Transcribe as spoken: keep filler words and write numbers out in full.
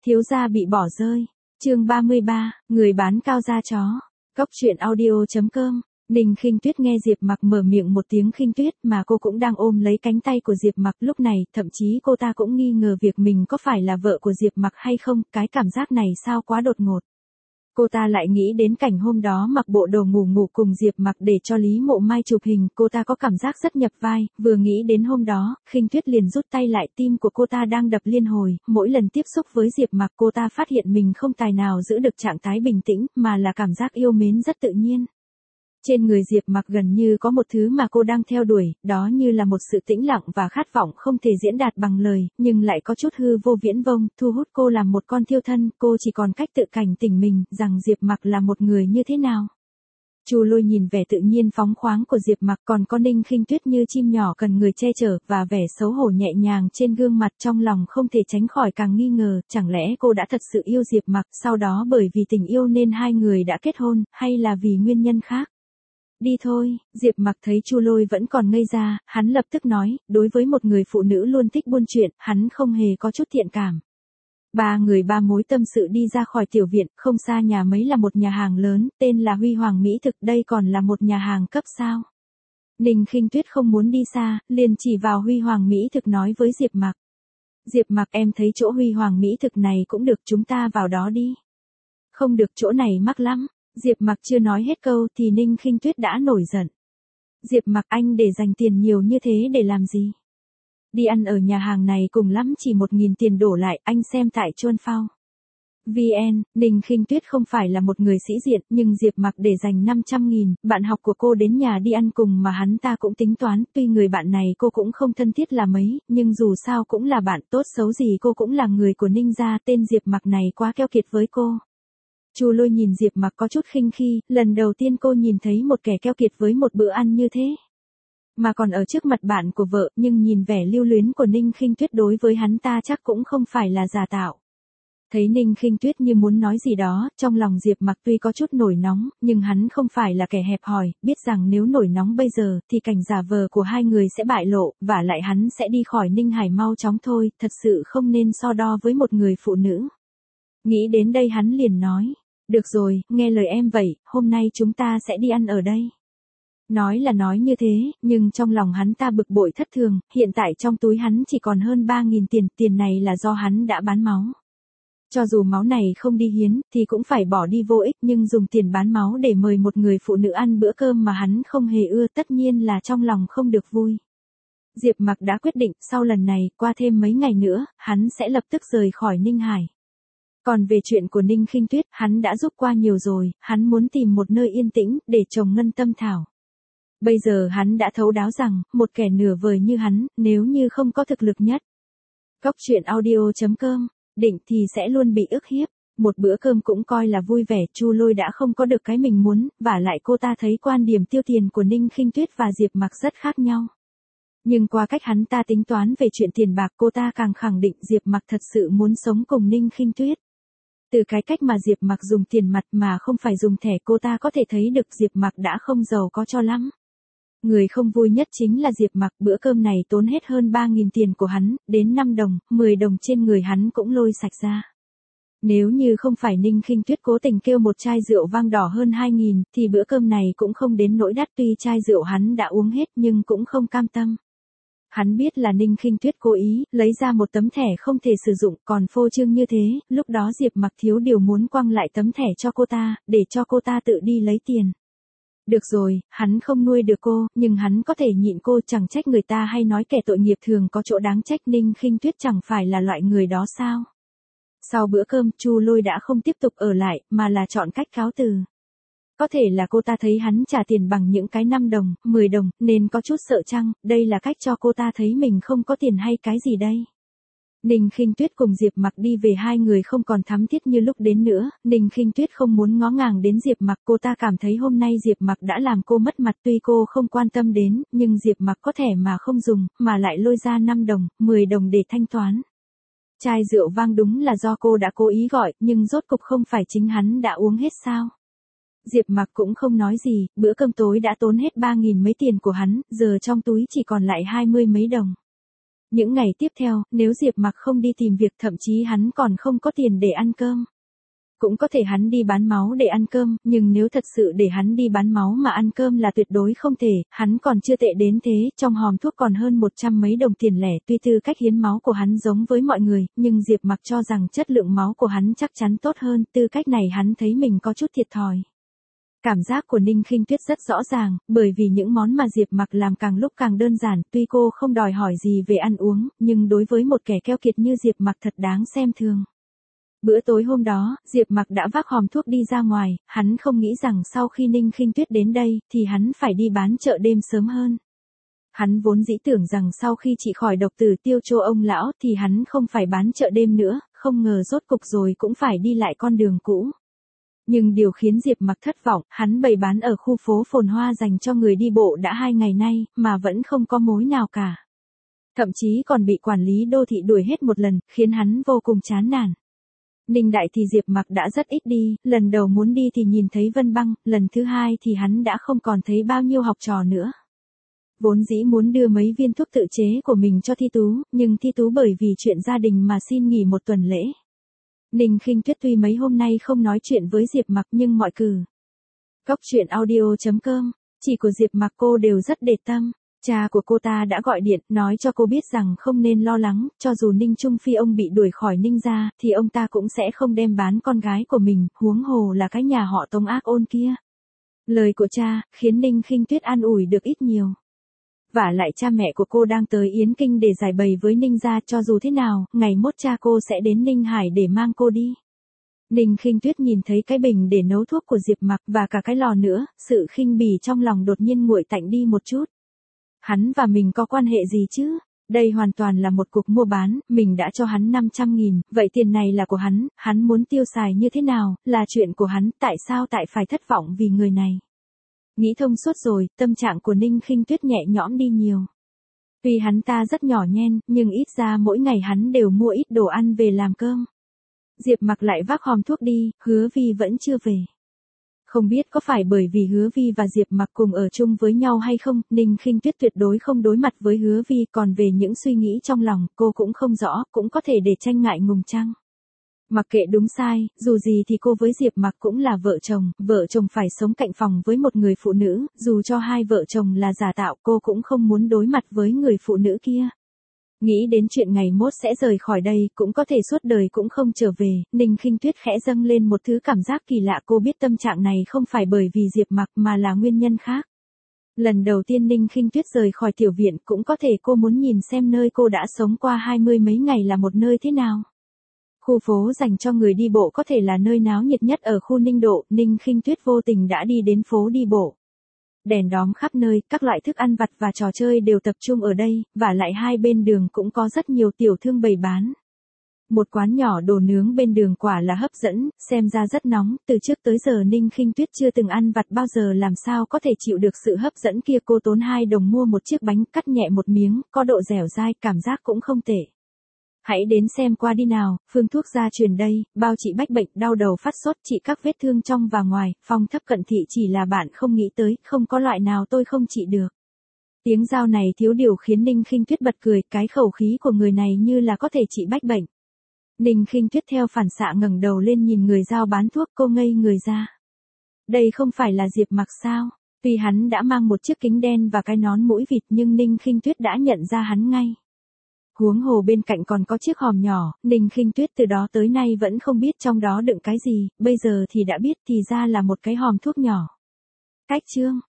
Thiếu gia bị bỏ rơi. Chương ba mươi ba, người bán cao da chó. Cốc truyện audio chấm com. Ninh Khinh Tuyết nghe Diệp Mặc mở miệng một tiếng Khinh Tuyết mà cô cũng đang ôm lấy cánh tay của Diệp Mặc lúc này, thậm chí cô ta cũng nghi ngờ việc mình có phải là vợ của Diệp Mặc hay không, cái cảm giác này sao quá đột ngột. Cô ta lại nghĩ đến cảnh hôm đó mặc bộ đồ ngủ ngủ cùng Diệp Mặc để cho Lý Mộ Mai chụp hình, cô ta có cảm giác rất nhập vai, vừa nghĩ đến hôm đó, Khinh Tuyết liền rút tay lại, tim của cô ta đang đập liên hồi, mỗi lần tiếp xúc với Diệp Mặc cô ta phát hiện mình không tài nào giữ được trạng thái bình tĩnh, mà là cảm giác yêu mến rất tự nhiên. Trên người Diệp Mặc gần như có một thứ mà cô đang theo đuổi, đó như là một sự tĩnh lặng và khát vọng không thể diễn đạt bằng lời, nhưng lại có chút hư vô viễn vông, thu hút cô làm một con thiêu thân, cô chỉ còn cách tự cảnh tỉnh mình, rằng Diệp Mặc là một người như thế nào. Chu Lôi nhìn vẻ tự nhiên phóng khoáng của Diệp Mặc, còn có Ninh Khinh Tuyết như chim nhỏ cần người che chở, và vẻ xấu hổ nhẹ nhàng trên gương mặt, trong lòng không thể tránh khỏi càng nghi ngờ, chẳng lẽ cô đã thật sự yêu Diệp Mặc, sau đó bởi vì tình yêu nên hai người đã kết hôn, hay là vì nguyên nhân khác. Đi thôi, Diệp Mặc thấy Chu Lôi vẫn còn ngây ra, hắn lập tức nói, đối với một người phụ nữ luôn thích buôn chuyện, hắn không hề có chút thiện cảm. Ba người ba mối tâm sự đi ra khỏi tiểu viện, không xa nhà mấy là một nhà hàng lớn, tên là Huy Hoàng Mỹ Thực, đây còn là một nhà hàng cấp sao. Ninh Khinh Tuyết không muốn đi xa, liền chỉ vào Huy Hoàng Mỹ Thực nói với Diệp Mặc. Diệp Mặc, em thấy chỗ Huy Hoàng Mỹ Thực này cũng được, chúng ta vào đó đi. Không được, chỗ này mắc lắm. Diệp Mặc chưa nói hết câu thì Ninh Khinh Tuyết đã nổi giận. Diệp Mặc, anh để dành tiền nhiều như thế để làm gì? Đi ăn ở nhà hàng này cùng lắm chỉ một nghìn tiền đổ lại, anh xem tại Chuan Phao. vê en, Ninh Khinh Tuyết không phải là một người sĩ diện, nhưng Diệp Mặc để dành năm trăm nghìn, bạn học của cô đến nhà đi ăn cùng mà hắn ta cũng tính toán, tuy người bạn này cô cũng không thân thiết là mấy, nhưng dù sao cũng là bạn, tốt xấu gì cô cũng là người của Ninh gia, tên Diệp Mặc này quá keo kiệt với cô. Chu Lôi nhìn Diệp Mặc có chút khinh khi, lần đầu tiên cô nhìn thấy một kẻ keo kiệt với một bữa ăn như thế. Mà còn ở trước mặt bạn của vợ, nhưng nhìn vẻ lưu luyến của Ninh Khinh Tuyết đối với hắn ta chắc cũng không phải là giả tạo. Thấy Ninh Khinh Tuyết như muốn nói gì đó, trong lòng Diệp Mặc tuy có chút nổi nóng, nhưng hắn không phải là kẻ hẹp hòi, biết rằng nếu nổi nóng bây giờ, thì cảnh giả vờ của hai người sẽ bại lộ, và lại hắn sẽ đi khỏi Ninh Hải mau chóng thôi, thật sự không nên so đo với một người phụ nữ. Nghĩ đến đây hắn liền nói. Được rồi, nghe lời em vậy, hôm nay chúng ta sẽ đi ăn ở đây. Nói là nói như thế, nhưng trong lòng hắn ta bực bội thất thường, hiện tại trong túi hắn chỉ còn hơn ba nghìn tiền, tiền này là do hắn đã bán máu. Cho dù máu này không đi hiến, thì cũng phải bỏ đi vô ích, nhưng dùng tiền bán máu để mời một người phụ nữ ăn bữa cơm mà hắn không hề ưa, tất nhiên là trong lòng không được vui. Diệp Mặc đã quyết định, sau lần này, qua thêm mấy ngày nữa, hắn sẽ lập tức rời khỏi Ninh Hải. Còn về chuyện của Ninh Khinh Tuyết, hắn đã giúp qua nhiều rồi, hắn muốn tìm một nơi yên tĩnh, để trồng ngân tâm thảo. Bây giờ hắn đã thấu đáo rằng, một kẻ nửa vời như hắn, nếu như không có thực lực nhất. Cốc truyện audio chấm com, định thì sẽ luôn bị ức hiếp. Một bữa cơm cũng coi là vui vẻ, Chu Lôi đã không có được cái mình muốn, vả lại cô ta thấy quan điểm tiêu tiền của Ninh Khinh Tuyết và Diệp Mặc rất khác nhau. Nhưng qua cách hắn ta tính toán về chuyện tiền bạc, cô ta càng khẳng định Diệp Mặc thật sự muốn sống cùng Ninh Khinh Tuyết. Từ cái cách mà Diệp Mặc dùng tiền mặt mà không phải dùng thẻ, cô ta có thể thấy được Diệp Mặc đã không giàu có cho lắm. Người không vui nhất chính là Diệp Mặc, bữa cơm này tốn hết hơn ba nghìn tiền của hắn, đến năm đồng, mười đồng trên người hắn cũng lôi sạch ra. Nếu như không phải Ninh Khinh Tuyết cố tình kêu một chai rượu vang đỏ hơn hai nghìn, thì bữa cơm này cũng không đến nỗi đắt, tuy chai rượu hắn đã uống hết nhưng cũng không cam tâm. Hắn biết là Ninh Khinh Tuyết cố ý, lấy ra một tấm thẻ không thể sử dụng, còn phô trương như thế, lúc đó Diệp Mặc thiếu điều muốn quăng lại tấm thẻ cho cô ta, để cho cô ta tự đi lấy tiền. Được rồi, hắn không nuôi được cô, nhưng hắn có thể nhịn cô, chẳng trách người ta hay nói kẻ tội nghiệp thường có chỗ đáng trách, Ninh Khinh Tuyết chẳng phải là loại người đó sao. Sau bữa cơm, Chu Lôi đã không tiếp tục ở lại, mà là chọn cách cáo từ. Có thể là cô ta thấy hắn trả tiền bằng những cái năm đồng, mười đồng, nên có chút sợ chăng, đây là cách cho cô ta thấy mình không có tiền hay cái gì đây. Ninh Khinh Tuyết cùng Diệp Mặc đi về, hai người không còn thắm thiết như lúc đến nữa, Ninh Khinh Tuyết không muốn ngó ngàng đến Diệp Mặc, cô ta cảm thấy hôm nay Diệp Mặc đã làm cô mất mặt, tuy cô không quan tâm đến, nhưng Diệp Mặc có thẻ mà không dùng, mà lại lôi ra năm đồng, mười đồng để thanh toán. Chai rượu vang đúng là do cô đã cố ý gọi, nhưng rốt cục không phải chính hắn đã uống hết sao. Diệp Mặc cũng không nói gì, bữa cơm tối đã tốn hết ba nghìn mấy tiền của hắn, giờ trong túi chỉ còn lại hai mươi mấy đồng. Những ngày tiếp theo, nếu Diệp Mặc không đi tìm việc thậm chí hắn còn không có tiền để ăn cơm. Cũng có thể hắn đi bán máu để ăn cơm, nhưng nếu thật sự để hắn đi bán máu mà ăn cơm là tuyệt đối không thể, hắn còn chưa tệ đến thế, trong hòm thuốc còn hơn một trăm mấy đồng tiền lẻ, tuy tư cách hiến máu của hắn giống với mọi người, nhưng Diệp Mặc cho rằng chất lượng máu của hắn chắc chắn tốt hơn, tư cách này hắn thấy mình có chút thiệt thòi. Cảm giác của Ninh Khinh Tuyết rất rõ ràng, bởi vì những món mà Diệp Mặc làm càng lúc càng đơn giản, tuy cô không đòi hỏi gì về ăn uống, nhưng đối với một kẻ keo kiệt như Diệp Mặc thật đáng xem thường. Bữa tối hôm đó, Diệp Mặc đã vác hòm thuốc đi ra ngoài, hắn không nghĩ rằng sau khi Ninh Khinh Tuyết đến đây, thì hắn phải đi bán chợ đêm sớm hơn. Hắn vốn dĩ tưởng rằng sau khi trị khỏi độc tử tiêu chô ông lão thì hắn không phải bán chợ đêm nữa, không ngờ rốt cục rồi cũng phải đi lại con đường cũ. Nhưng điều khiến Diệp Mặc thất vọng, hắn bày bán ở khu phố phồn hoa dành cho người đi bộ đã hai ngày nay, mà vẫn không có mối nào cả. Thậm chí còn bị quản lý đô thị đuổi hết một lần, khiến hắn vô cùng chán nản. Ninh Đại thì Diệp Mặc đã rất ít đi, lần đầu muốn đi thì nhìn thấy Vân Băng, lần thứ hai thì hắn đã không còn thấy bao nhiêu học trò nữa. Vốn dĩ muốn đưa mấy viên thuốc tự chế của mình cho Thi Tú, nhưng Thi Tú bởi vì chuyện gia đình mà xin nghỉ một tuần lễ. Ninh Khinh Tuyết tuy mấy hôm nay không nói chuyện với Diệp Mặc nhưng mọi cử. Cốc truyện audio chấm com, chỉ của Diệp Mặc cô đều rất để tâm. Cha của cô ta đã gọi điện, nói cho cô biết rằng không nên lo lắng, cho dù Ninh Trung Phi ông bị đuổi khỏi Ninh gia, thì ông ta cũng sẽ không đem bán con gái của mình, huống hồ là cái nhà họ Tống ác ôn kia. Lời của cha, khiến Ninh Khinh Tuyết an ủi được ít nhiều. Vả lại cha mẹ của cô đang tới Yến Kinh để giải bày với Ninh gia, cho dù thế nào, ngày mốt cha cô sẽ đến Ninh Hải để mang cô đi. Ninh Khinh Tuyết nhìn thấy cái bình để nấu thuốc của Diệp Mặc và cả cái lò nữa, sự khinh bỉ trong lòng đột nhiên nguội tạnh đi một chút. Hắn và mình có quan hệ gì chứ? Đây hoàn toàn là một cuộc mua bán, mình đã cho hắn năm trăm nghìn, vậy tiền này là của hắn, hắn muốn tiêu xài như thế nào, là chuyện của hắn, tại sao tại phải thất vọng vì người này? Nghĩ thông suốt rồi, tâm trạng của Ninh Khinh Tuyết nhẹ nhõm đi nhiều. Tuy hắn ta rất nhỏ nhen, nhưng ít ra mỗi ngày hắn đều mua ít đồ ăn về làm cơm. Diệp Mặc lại vác hòm thuốc đi, Hứa Vi vẫn chưa về. Không biết có phải bởi vì Hứa Vi và Diệp Mặc cùng ở chung với nhau hay không, Ninh Khinh Tuyết tuyệt đối không đối mặt với Hứa Vi, còn về những suy nghĩ trong lòng, cô cũng không rõ, cũng có thể để tranh ngại ngùng chăng. Mặc kệ đúng sai, dù gì thì cô với Diệp Mặc cũng là vợ chồng, vợ chồng phải sống cạnh phòng với một người phụ nữ, dù cho hai vợ chồng là giả tạo, cô cũng không muốn đối mặt với người phụ nữ kia. Nghĩ đến chuyện ngày mốt sẽ rời khỏi đây, cũng có thể suốt đời cũng không trở về, Ninh Khinh Tuyết khẽ dâng lên một thứ cảm giác kỳ lạ, cô biết tâm trạng này không phải bởi vì Diệp Mặc mà là nguyên nhân khác. Lần đầu tiên Ninh Khinh Tuyết rời khỏi tiểu viện, cũng có thể cô muốn nhìn xem nơi cô đã sống qua hai mươi mấy ngày là một nơi thế nào. Khu phố dành cho người đi bộ có thể là nơi náo nhiệt nhất ở khu Ninh Độ, Ninh Khinh Tuyết vô tình đã đi đến phố đi bộ. Đèn đóm khắp nơi, các loại thức ăn vặt và trò chơi đều tập trung ở đây, và lại hai bên đường cũng có rất nhiều tiểu thương bày bán. Một quán nhỏ đồ nướng bên đường quả là hấp dẫn, xem ra rất nóng, từ trước tới giờ Ninh Khinh Tuyết chưa từng ăn vặt bao giờ, làm sao có thể chịu được sự hấp dẫn kia. Cô tốn hai đồng mua một chiếc bánh, cắt nhẹ một miếng, có độ dẻo dai, cảm giác cũng không tệ. Hãy đến xem qua đi nào, phương thuốc gia truyền đây, bao trị bách bệnh, đau đầu phát sốt, trị các vết thương trong và ngoài, phong thấp cận thị chỉ là bạn không nghĩ tới, không có loại nào tôi không trị được. Tiếng giao này thiếu điều khiến Ninh Khinh Tuyết bật cười, cái khẩu khí của người này như là có thể trị bách bệnh. Ninh Khinh Tuyết theo phản xạ ngẩng đầu lên nhìn người giao bán thuốc, cô ngây người ra. Đây không phải là Diệp Mặc sao? Tuy hắn đã mang một chiếc kính đen và cái nón mũi vịt nhưng Ninh Khinh Tuyết đã nhận ra hắn ngay. Huống hồ bên cạnh còn có chiếc hòm nhỏ, Ninh Khinh Tuyết từ đó tới nay vẫn không biết trong đó đựng cái gì, bây giờ thì đã biết, thì ra là một cái hòm thuốc nhỏ. Cách chương